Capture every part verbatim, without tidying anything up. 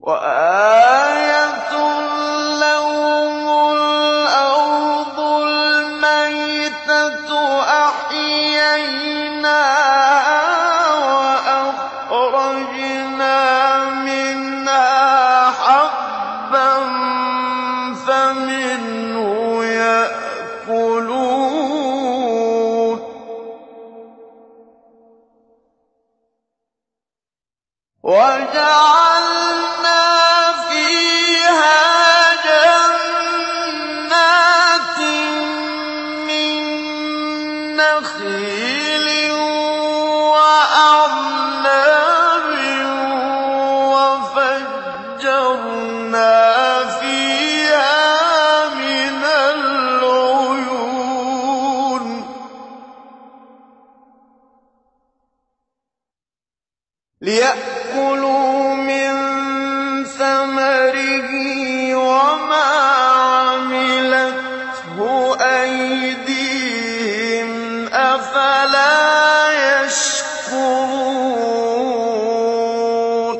وَآيَةٌ لَّهُمُ الْأَرْضُ الْمَيْتَةُ أَحْيَيْنَاهَا وَأَخْرَجْنَا مِنْهَا حَبًّا فَمِنْهُ يَأْكُلُونَ وَجَعَلْنَا فِيهَا جَنَّاتٍ مِّن نَّخِيلٍ وَأَعْنَابٍ وَفَجَّرْنَا فِيهَا مِنَ الْعُيُونِ لِيَأْكُلُوا مِن ثَمَرِهِ وَمَا عَمِلَتْهُ أَيْدِيهِمْ ۖ أَفَلَا يَشْكُرُونَ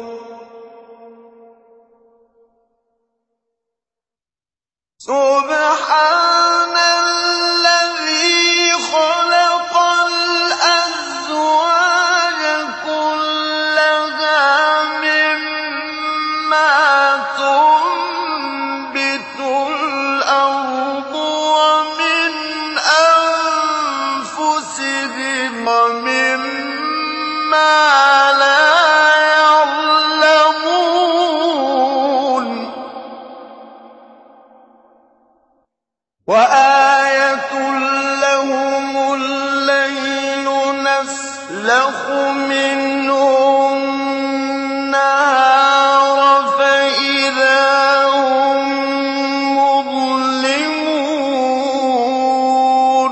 سُبْحَانَ الَّذِي خَلَقَ الْأَزْوَاجَ كُلَّهَا مِمَّا تُنبِتُ الْأَرْضُ وَمِنْ أَنفُسِهِمْ وَمِمَّا لَا يَعْلَمُونَ وَآيَةٌ لَّهُمُ اللَّيْلُ نَسْلَخُ مِنْهُ النَّهَارَ فَإِذَا هُم مُّظْلِمُونَ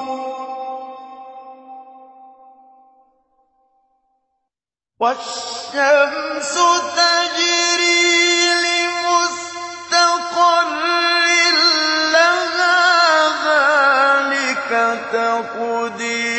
وَالشَّمْسُ تَجْرِي لِمُسْتَقَرٍّ لَّهَا ۚ ذَٰلِكَ تَقْدِيرُ